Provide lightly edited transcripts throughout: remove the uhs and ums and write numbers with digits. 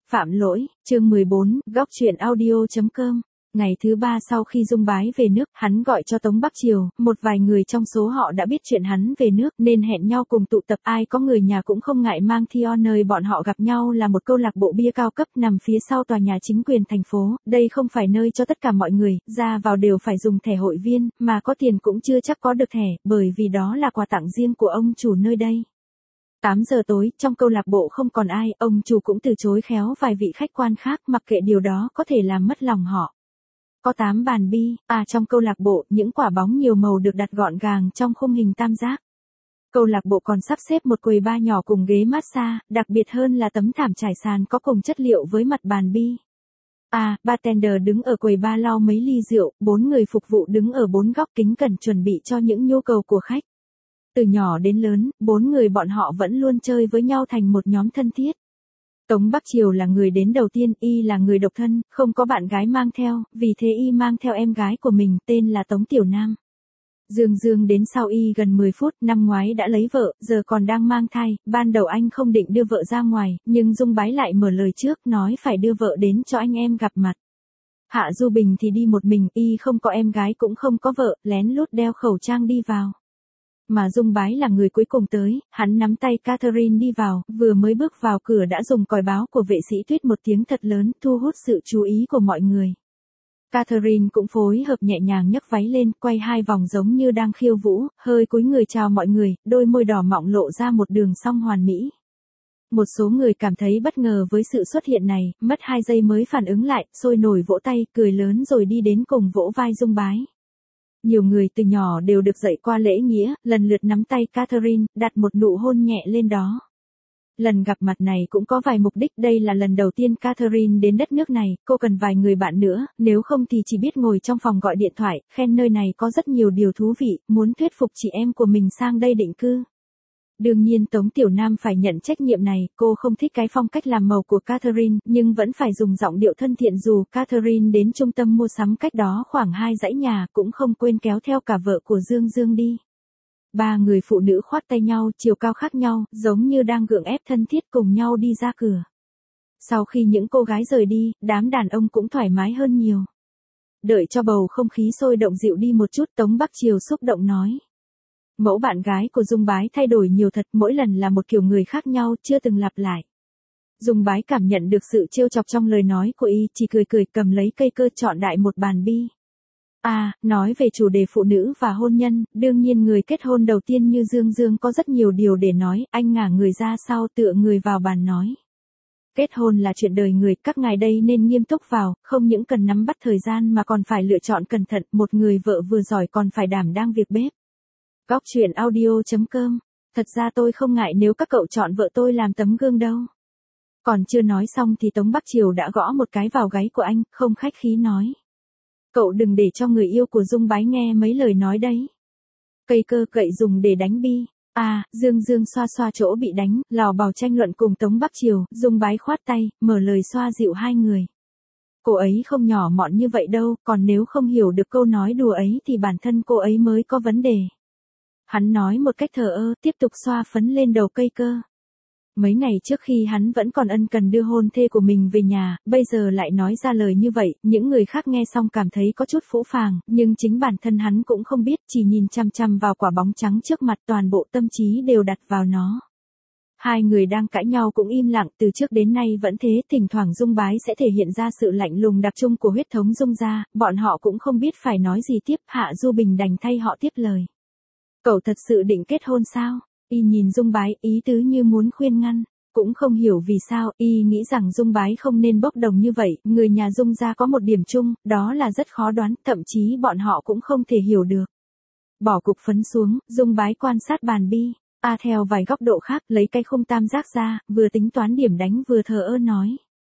Phạm lỗi, chương 14, góc truyện audio.com. Ngày thứ 3 sau khi Dung Bái về nước, hắn gọi cho Tống Bắc Triều, một vài người trong số họ đã biết chuyện hắn về nước nên hẹn nhau cùng tụ tập, ai có người nhà cũng không ngại mang theo. Nơi bọn họ gặp nhau là một câu lạc bộ bia cao cấp nằm phía sau tòa nhà chính quyền thành phố. Đây không phải nơi cho tất cả mọi người, ra vào đều phải dùng thẻ hội viên, mà có tiền cũng chưa chắc có được thẻ, bởi vì đó là quà tặng riêng của ông chủ nơi đây. 8 giờ tối, trong câu lạc bộ không còn ai, ông chủ cũng từ chối khéo vài vị khách quan khác, mặc kệ điều đó có thể làm mất lòng họ. Có 8 bàn bi, trong câu lạc bộ, những quả bóng nhiều màu được đặt gọn gàng trong khung hình tam giác. Câu lạc bộ còn sắp xếp một quầy bar nhỏ cùng ghế massage, đặc biệt hơn là tấm thảm trải sàn có cùng chất liệu với mặt bàn bi. Bartender đứng ở quầy bar lau mấy ly rượu, 4 người phục vụ đứng ở 4 góc kính cẩn chuẩn bị cho những nhu cầu của khách. Từ nhỏ đến lớn, 4 người bọn họ vẫn luôn chơi với nhau thành một nhóm thân thiết. Tống Bắc Triều là người đến đầu tiên, y là người độc thân, không có bạn gái mang theo, vì thế y mang theo em gái của mình, tên là Tống Tiểu Nam. Dương đến sau y gần 10 phút, năm ngoái đã lấy vợ, giờ còn đang mang thai, ban đầu anh không định đưa vợ ra ngoài, nhưng Dung Bái lại mở lời trước, nói phải đưa vợ đến cho anh em gặp mặt. Hạ Du Bình thì đi một mình, y không có em gái cũng không có vợ, lén lút đeo khẩu trang đi vào. Mà Dung Bái là người cuối cùng tới, hắn nắm tay Catherine đi vào, vừa mới bước vào cửa đã dùng còi báo của vệ sĩ tuyết một tiếng thật lớn, thu hút sự chú ý của mọi người. Catherine cũng phối hợp nhẹ nhàng nhấc váy lên, quay 2 vòng giống như đang khiêu vũ, hơi cúi người chào mọi người, đôi môi đỏ mọng lộ ra một đường cong hoàn mỹ. Một số người cảm thấy bất ngờ với sự xuất hiện này, mất 2 giây mới phản ứng lại, sôi nổi vỗ tay, cười lớn rồi đi đến cùng vỗ vai Dung Bái. Nhiều người từ nhỏ đều được dạy qua lễ nghĩa, lần lượt nắm tay Catherine, đặt một nụ hôn nhẹ lên đó. Lần gặp mặt này cũng có vài mục đích, đây là lần đầu tiên Catherine đến đất nước này, cô cần vài người bạn nữa, nếu không thì chỉ biết ngồi trong phòng gọi điện thoại, khen nơi này có rất nhiều điều thú vị, muốn thuyết phục chị em của mình sang đây định cư. Đương nhiên Tống Tiểu Nam phải nhận trách nhiệm này, cô không thích cái phong cách làm màu của Catherine, nhưng vẫn phải dùng giọng điệu thân thiện dù Catherine đến trung tâm mua sắm cách đó khoảng 2 dãy nhà, cũng không quên kéo theo cả vợ của Dương đi. 3 người phụ nữ khoác tay nhau, chiều cao khác nhau, giống như đang gượng ép thân thiết cùng nhau đi ra cửa. Sau khi những cô gái rời đi, đám đàn ông cũng thoải mái hơn nhiều. Đợi cho bầu không khí sôi động dịu đi một chút, Tống Bắc Triều xúc động nói. Mẫu bạn gái của Dung Bái thay đổi nhiều thật, mỗi lần là một kiểu người khác nhau, chưa từng lặp lại. Dung Bái cảm nhận được sự trêu chọc trong lời nói của y, chỉ cười cầm lấy cây cơ chọn đại một bàn bi. Nói về chủ đề phụ nữ và hôn nhân, đương nhiên người kết hôn đầu tiên như Dương có rất nhiều điều để nói, anh ngả người ra sau tựa người vào bàn nói. Kết hôn là chuyện đời người, các ngài đây nên nghiêm túc vào, không những cần nắm bắt thời gian mà còn phải lựa chọn cẩn thận, một người vợ vừa giỏi còn phải đảm đang việc bếp. Góc truyện audio.com. Thật ra tôi không ngại nếu các cậu chọn vợ tôi làm tấm gương đâu. Còn chưa nói xong thì Tống Bắc Triều đã gõ một cái vào gáy của anh, không khách khí nói. Cậu đừng để cho người yêu của Dung Bái nghe mấy lời nói đấy. Cây cơ cậy dùng để đánh bi. Dương xoa chỗ bị đánh, lò bào tranh luận cùng Tống Bắc Triều, Dung Bái khoát tay, mở lời xoa dịu hai người. Cô ấy không nhỏ mọn như vậy đâu, còn nếu không hiểu được câu nói đùa ấy thì bản thân cô ấy mới có vấn đề. Hắn nói một cách thờ ơ, tiếp tục xoa phấn lên đầu cây cơ. Mấy ngày trước khi hắn vẫn còn ân cần đưa hôn thê của mình về nhà, bây giờ lại nói ra lời như vậy, những người khác nghe xong cảm thấy có chút phũ phàng, nhưng chính bản thân hắn cũng không biết, chỉ nhìn chăm chăm vào quả bóng trắng trước mặt, toàn bộ tâm trí đều đặt vào nó. Hai người đang cãi nhau cũng im lặng, từ trước đến nay vẫn thế, thỉnh thoảng Dung Bái sẽ thể hiện ra sự lạnh lùng đặc trưng của huyết thống Dung gia, bọn họ cũng không biết phải nói gì tiếp, Hạ Du Bình đành thay họ tiếp lời. Cậu thật sự định kết hôn sao? Y nhìn Dung Bái, ý tứ như muốn khuyên ngăn, cũng không hiểu vì sao, y nghĩ rằng Dung Bái không nên bốc đồng như vậy, người nhà Dung gia có một điểm chung, đó là rất khó đoán, thậm chí bọn họ cũng không thể hiểu được. Bỏ cục phấn xuống, Dung Bái quan sát bàn bi, theo vài góc độ khác, lấy cái khung tam giác ra, vừa tính toán điểm đánh vừa thờ ơ nói.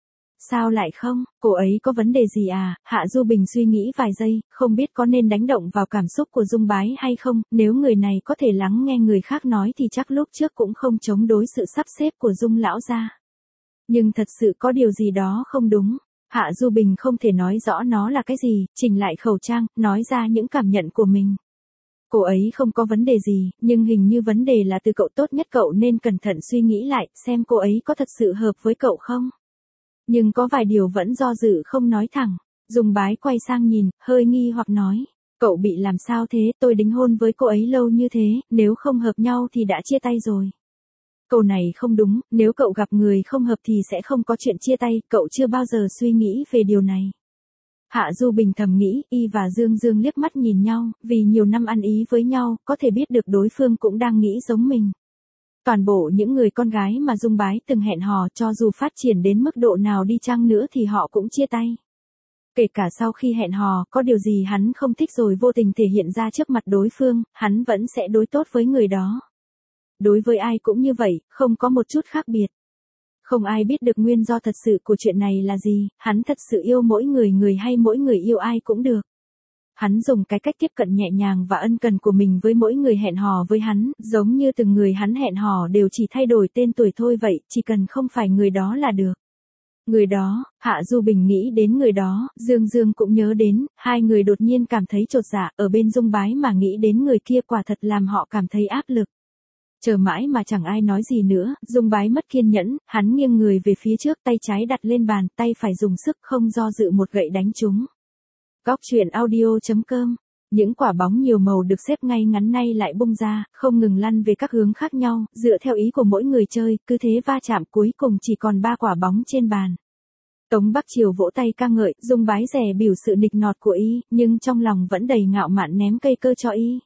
Sao lại không, cô ấy có vấn đề gì à? Hạ Du Bình suy nghĩ vài giây, không biết có nên đánh động vào cảm xúc của Dung Bái hay không, nếu người này có thể lắng nghe người khác nói thì chắc lúc trước cũng không chống đối sự sắp xếp của Dung lão gia. Nhưng thật sự có điều gì đó không đúng. Hạ Du Bình không thể nói rõ nó là cái gì, chỉnh lại khẩu trang, nói ra những cảm nhận của mình. Cô ấy không có vấn đề gì, nhưng hình như vấn đề là từ cậu, tốt nhất cậu nên cẩn thận suy nghĩ lại, xem cô ấy có thật sự hợp với cậu không. Nhưng có vài điều vẫn do dự không nói thẳng. Dung Bái quay sang nhìn, hơi nghi hoặc nói. Cậu bị làm sao thế, tôi đính hôn với cô ấy lâu như thế, nếu không hợp nhau thì đã chia tay rồi. Câu này không đúng, nếu cậu gặp người không hợp thì sẽ không có chuyện chia tay, cậu chưa bao giờ suy nghĩ về điều này. Hạ Du Bình thầm nghĩ, y và Dương Dương liếc mắt nhìn nhau, vì nhiều năm ăn ý với nhau, có thể biết được đối phương cũng đang nghĩ giống mình. Toàn bộ những người con gái mà Dung Bái từng hẹn hò cho dù phát triển đến mức độ nào đi chăng nữa thì họ cũng chia tay. Kể cả sau khi hẹn hò, có điều gì hắn không thích rồi vô tình thể hiện ra trước mặt đối phương, hắn vẫn sẽ đối tốt với người đó. Đối với ai cũng như vậy, không có một chút khác biệt. Không ai biết được nguyên do thật sự của chuyện này là gì, hắn thật sự yêu mỗi người hay mỗi người yêu ai cũng được. Hắn dùng cái cách tiếp cận nhẹ nhàng và ân cần của mình với mỗi người hẹn hò với hắn, giống như từng người hắn hẹn hò đều chỉ thay đổi tên tuổi thôi vậy, chỉ cần không phải người đó là được. Người đó, Hạ Du Bình nghĩ đến người đó, Dương Dương cũng nhớ đến, hai người đột nhiên cảm thấy chột dạ, ở bên Dung Bái mà nghĩ đến người kia quả thật làm họ cảm thấy áp lực. Chờ mãi mà chẳng ai nói gì nữa, Dung Bái mất kiên nhẫn, hắn nghiêng người về phía trước, tay trái đặt lên bàn, tay phải dùng sức không do dự một gậy đánh trúng. Góc truyện audio.com. Những quả bóng nhiều màu được xếp ngay ngắn nay lại bung ra, không ngừng lăn về các hướng khác nhau, dựa theo ý của mỗi người chơi, cứ thế va chạm cuối cùng chỉ còn 3 quả bóng trên bàn. Tống Bắc Triều vỗ tay ca ngợi, Dung Bái rẻ biểu sự nịnh nọt của y, nhưng trong lòng vẫn đầy ngạo mạn ném cây cơ cho y.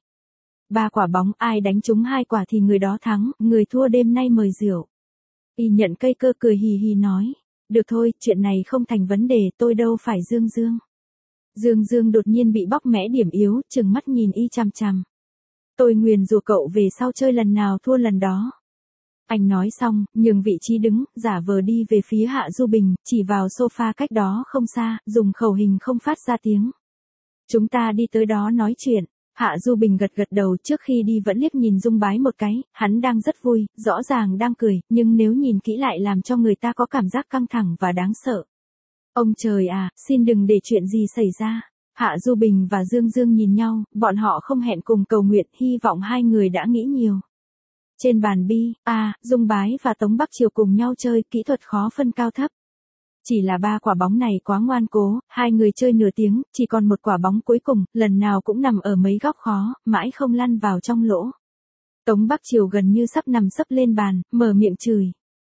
3 quả bóng, ai đánh trúng 2 quả thì người đó thắng, người thua đêm nay mời rượu. Y nhận cây cơ cười hì hì nói, được thôi, chuyện này không thành vấn đề, tôi đâu phải Dương Dương. Dương Dương đột nhiên bị bóc mẽ điểm yếu, trừng mắt nhìn y chằm chằm. Tôi nguyền rủa cậu về sau chơi lần nào thua lần đó. Anh nói xong, nhường vị trí đứng, giả vờ đi về phía Hạ Du Bình, chỉ vào sofa cách đó không xa, dùng khẩu hình không phát ra tiếng. Chúng ta đi tới đó nói chuyện. Hạ Du Bình gật gật đầu, trước khi đi vẫn liếc nhìn Dung Bái một cái, hắn đang rất vui, rõ ràng đang cười, nhưng nếu nhìn kỹ lại làm cho người ta có cảm giác căng thẳng và đáng sợ. Ông trời à, xin đừng để chuyện gì xảy ra. Hạ Du Bình và Dương Dương nhìn nhau, bọn họ không hẹn cùng cầu nguyện, hy vọng hai người đã nghĩ nhiều. Trên bàn bi, Dung Bái và Tống Bắc Triều cùng nhau chơi, kỹ thuật khó phân cao thấp. Chỉ là 3 quả bóng này quá ngoan cố, hai người chơi nửa tiếng, chỉ còn một quả bóng cuối cùng, lần nào cũng nằm ở mấy góc khó, mãi không lăn vào trong lỗ. Tống Bắc Triều gần như sắp nằm sấp lên bàn, mở miệng chửi.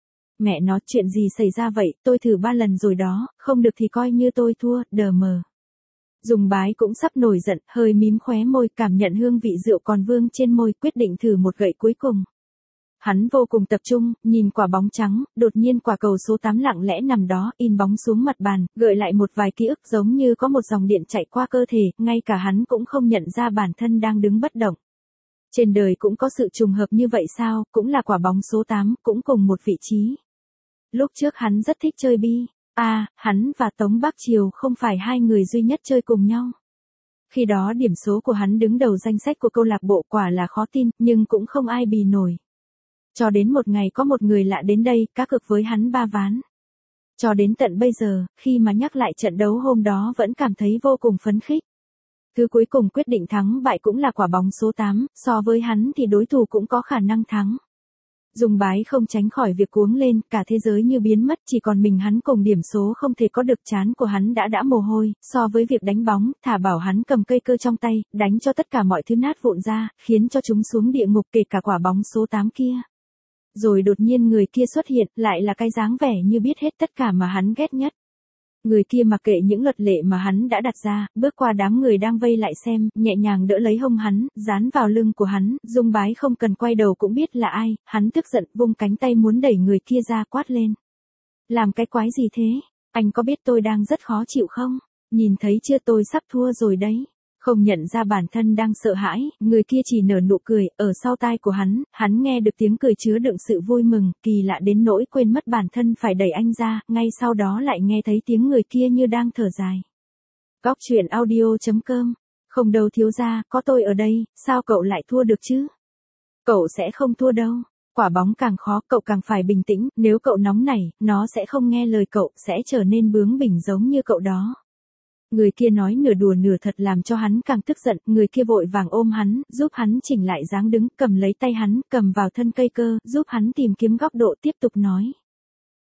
Mẹ nó, chuyện gì xảy ra vậy, tôi thử 3 lần rồi đó, không được thì coi như tôi thua, đờ mờ. Dung Bái cũng sắp nổi giận, hơi mím khóe môi, cảm nhận hương vị rượu còn vương trên môi, quyết định thử một gậy cuối cùng. Hắn vô cùng tập trung, nhìn quả bóng trắng, đột nhiên quả cầu số 8 lặng lẽ nằm đó, in bóng xuống mặt bàn, gợi lại một vài ký ức giống như có một dòng điện chạy qua cơ thể, ngay cả hắn cũng không nhận ra bản thân đang đứng bất động. Trên đời cũng có sự trùng hợp như vậy sao, cũng là quả bóng số 8, cũng cùng một vị trí. Lúc trước hắn rất thích chơi bi. Hắn và Tống Bắc Triều không phải hai người duy nhất chơi cùng nhau. Khi đó điểm số của hắn đứng đầu danh sách của câu lạc bộ, quả là khó tin, nhưng cũng không ai bì nổi. Cho đến một ngày có một người lạ đến đây, cá cược với hắn 3 ván. Cho đến tận bây giờ, khi mà nhắc lại trận đấu hôm đó vẫn cảm thấy vô cùng phấn khích. Thứ cuối cùng quyết định thắng bại cũng là quả bóng số 8, so với hắn thì đối thủ cũng có khả năng thắng. Dung Bái không tránh khỏi việc cuống lên, cả thế giới như biến mất, chỉ còn mình hắn cùng điểm số không thể có được, trán của hắn đã mồ hôi, so với việc đánh bóng, thả bảo hắn cầm cây cơ trong tay, đánh cho tất cả mọi thứ nát vụn ra, khiến cho chúng xuống địa ngục, kể cả quả bóng số 8 kia. Rồi đột nhiên người kia xuất hiện, lại là cái dáng vẻ như biết hết tất cả mà hắn ghét nhất. Người kia mặc kệ những luật lệ mà hắn đã đặt ra, bước qua đám người đang vây lại xem, nhẹ nhàng đỡ lấy hông hắn, dán vào lưng của hắn, Dung Bái không cần quay đầu cũng biết là ai, hắn tức giận, vung cánh tay muốn đẩy người kia ra, quát lên. Làm cái quái gì thế? Anh có biết tôi đang rất khó chịu không? Nhìn thấy chưa, tôi sắp thua rồi đấy. Không nhận ra bản thân đang sợ hãi, người kia chỉ nở nụ cười, ở sau tai của hắn nghe được tiếng cười chứa đựng sự vui mừng, kỳ lạ đến nỗi quên mất bản thân phải đẩy anh ra, ngay sau đó lại nghe thấy tiếng người kia như đang thở dài. Góc truyện audio.com. Không đâu thiếu gia, có tôi ở đây, sao cậu lại thua được chứ? Cậu sẽ không thua đâu. Quả bóng càng khó, cậu càng phải bình tĩnh, nếu cậu nóng nảy, nó sẽ không nghe lời cậu, sẽ trở nên bướng bỉnh giống như cậu đó. Người kia nói nửa đùa nửa thật làm cho hắn càng tức giận, người kia vội vàng ôm hắn, giúp hắn chỉnh lại dáng đứng, cầm lấy tay hắn, cầm vào thân cây cơ, giúp hắn tìm kiếm góc độ, tiếp tục nói.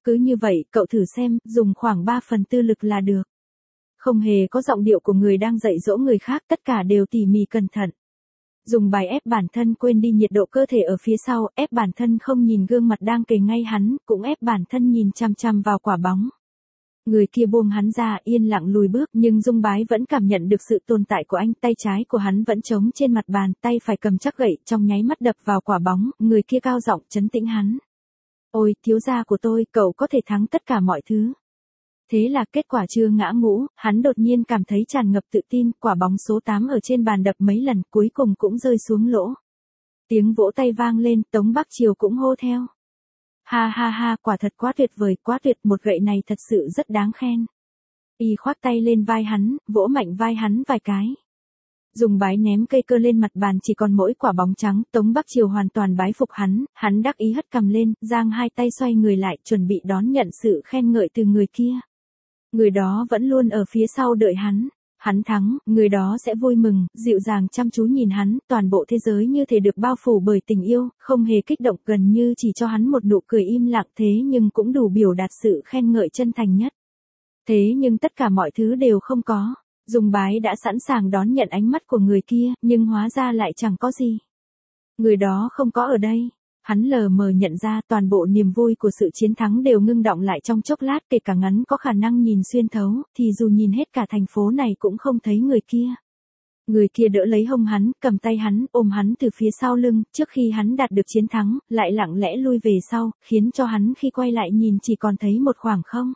Cứ như vậy, cậu thử xem, dùng khoảng 3/4 lực là được. Không hề có giọng điệu của người đang dạy dỗ người khác, tất cả đều tỉ mỉ cẩn thận. Dùng bài ép bản thân quên đi nhiệt độ cơ thể ở phía sau, ép bản thân không nhìn gương mặt đang kề ngay hắn, cũng ép bản thân nhìn chằm chằm vào quả bóng. Người kia buông hắn ra, yên lặng lùi bước, nhưng Dung Bái vẫn cảm nhận được sự tồn tại của anh, tay trái của hắn vẫn trống trên mặt bàn, tay phải cầm chắc gậy, trong nháy mắt đập vào quả bóng, người kia cao giọng trấn tĩnh hắn. Ôi, thiếu gia của tôi, cậu có thể thắng tất cả mọi thứ. Thế là kết quả chưa ngã ngũ, hắn đột nhiên cảm thấy tràn ngập tự tin, quả bóng số 8 ở trên bàn đập mấy lần, cuối cùng cũng rơi xuống lỗ. Tiếng vỗ tay vang lên, Tống Bắc Triều cũng hô theo. Ha ha ha, quả thật quá tuyệt vời, quá tuyệt, một gậy này thật sự rất đáng khen. Y khoác tay lên vai hắn, vỗ mạnh vai hắn vài cái. Dùng bái ném cây cơ lên mặt bàn chỉ còn mỗi quả bóng trắng, Tống Bắc Triều hoàn toàn bái phục hắn đắc ý hất cằm lên, giang hai tay xoay người lại, chuẩn bị đón nhận sự khen ngợi từ người kia. Người đó vẫn luôn ở phía sau đợi hắn thắng, người đó sẽ vui mừng, dịu dàng chăm chú nhìn hắn, toàn bộ thế giới như thể được bao phủ bởi tình yêu, không hề kích động, gần như chỉ cho hắn một nụ cười im lặng, thế nhưng cũng đủ biểu đạt sự khen ngợi chân thành nhất. Thế nhưng tất cả mọi thứ đều không có. Dung Bái đã sẵn sàng đón nhận ánh mắt của người kia, nhưng hóa ra lại chẳng có gì. Người đó không có ở đây. Hắn lờ mờ nhận ra toàn bộ niềm vui của sự chiến thắng đều ngưng đọng lại trong chốc lát, kể cả ngắn có khả năng nhìn xuyên thấu, thì dù nhìn hết cả thành phố này cũng không thấy người kia. Người kia đỡ lấy hông hắn, cầm tay hắn, ôm hắn từ phía sau lưng, trước khi hắn đạt được chiến thắng, lại lặng lẽ lui về sau, khiến cho hắn khi quay lại nhìn chỉ còn thấy một khoảng không.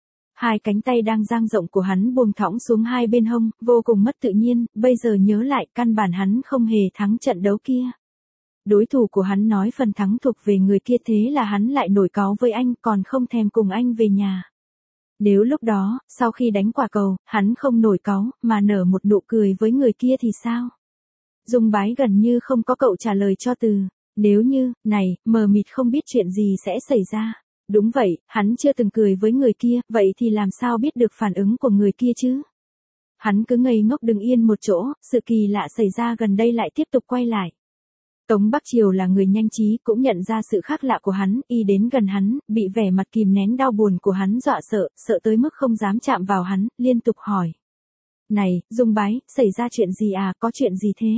Hai cánh tay đang dang rộng của hắn buông thõng xuống hai bên hông, vô cùng mất tự nhiên, bây giờ nhớ lại căn bản hắn không hề thắng trận đấu kia. Đối thủ của hắn nói phần thắng thuộc về người kia, thế là hắn lại nổi cáu với anh, còn không thèm cùng anh về nhà. Nếu lúc đó, sau khi đánh quả cầu, hắn không nổi cáu, mà nở một nụ cười với người kia thì sao? Dung Bái gần như không có cậu trả lời cho từ. Nếu như, này, mờ mịt không biết chuyện gì sẽ xảy ra. Đúng vậy, hắn chưa từng cười với người kia, vậy thì làm sao biết được phản ứng của người kia chứ? Hắn cứ ngây ngốc đứng yên một chỗ, sự kỳ lạ xảy ra gần đây lại tiếp tục quay lại. Tống Bắc Triều là người nhanh trí, cũng nhận ra sự khác lạ của hắn, y đến gần hắn, bị vẻ mặt kìm nén đau buồn của hắn dọa sợ tới mức không dám chạm vào hắn, liên tục hỏi. Này, Dung Bái, xảy ra chuyện gì à, có chuyện gì thế?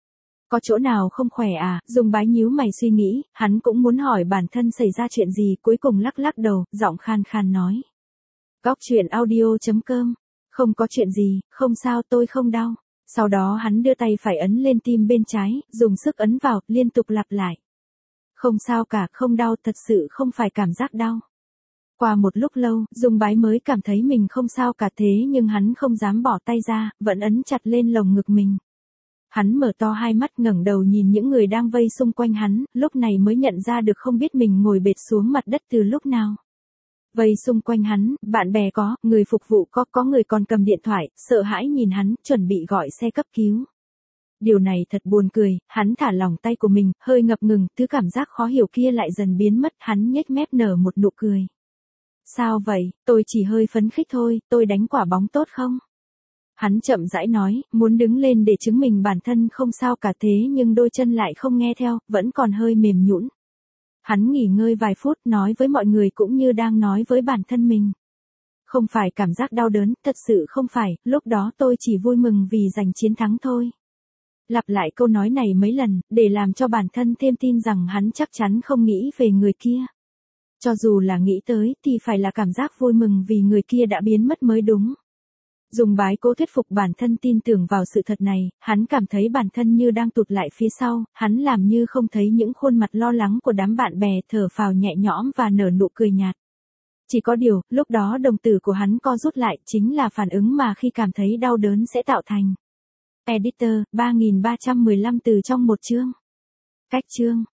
Có chỗ nào không khỏe à? Dung Bái nhíu mày suy nghĩ, hắn cũng muốn hỏi bản thân xảy ra chuyện gì, cuối cùng lắc lắc đầu, giọng khan khan nói. Góc truyện audio.com, không có chuyện gì, không sao, tôi không đau. Sau đó hắn đưa tay phải ấn lên tim bên trái, dùng sức ấn vào, liên tục lặp lại. Không sao cả, không đau, thật sự không phải cảm giác đau. Qua một lúc lâu, Dung Bái mới cảm thấy mình không sao cả, thế nhưng hắn không dám bỏ tay ra, vẫn ấn chặt lên lồng ngực mình. Hắn mở to hai mắt ngẩng đầu nhìn những người đang vây xung quanh hắn, lúc này mới nhận ra được không biết mình ngồi bệt xuống mặt đất từ lúc nào. Vây xung quanh hắn, bạn bè có, người phục vụ có người còn cầm điện thoại, sợ hãi nhìn hắn, chuẩn bị gọi xe cấp cứu. Điều này thật buồn cười, hắn thả lỏng tay của mình, hơi ngập ngừng, thứ cảm giác khó hiểu kia lại dần biến mất, hắn nhếch mép nở một nụ cười. Sao vậy, tôi chỉ hơi phấn khích thôi, tôi đánh quả bóng tốt không? Hắn chậm rãi nói, muốn đứng lên để chứng minh bản thân không sao cả, thế nhưng đôi chân lại không nghe theo, vẫn còn hơi mềm nhũn. Hắn nghỉ ngơi vài phút, nói với mọi người cũng như đang nói với bản thân mình. Không phải cảm giác đau đớn, thật sự không phải, lúc đó tôi chỉ vui mừng vì giành chiến thắng thôi. Lặp lại câu nói này mấy lần, để làm cho bản thân thêm tin rằng hắn chắc chắn không nghĩ về người kia. Cho dù là nghĩ tới, thì phải là cảm giác vui mừng vì người kia đã biến mất mới đúng. Dung Bái cố thuyết phục bản thân tin tưởng vào sự thật này, hắn cảm thấy bản thân như đang tụt lại phía sau, hắn làm như không thấy những khuôn mặt lo lắng của đám bạn bè, thở phào nhẹ nhõm và nở nụ cười nhạt. Chỉ có điều, lúc đó đồng tử của hắn co rút lại, chính là phản ứng mà khi cảm thấy đau đớn sẽ tạo thành. Editor, 3315 từ trong một chương. Cách chương.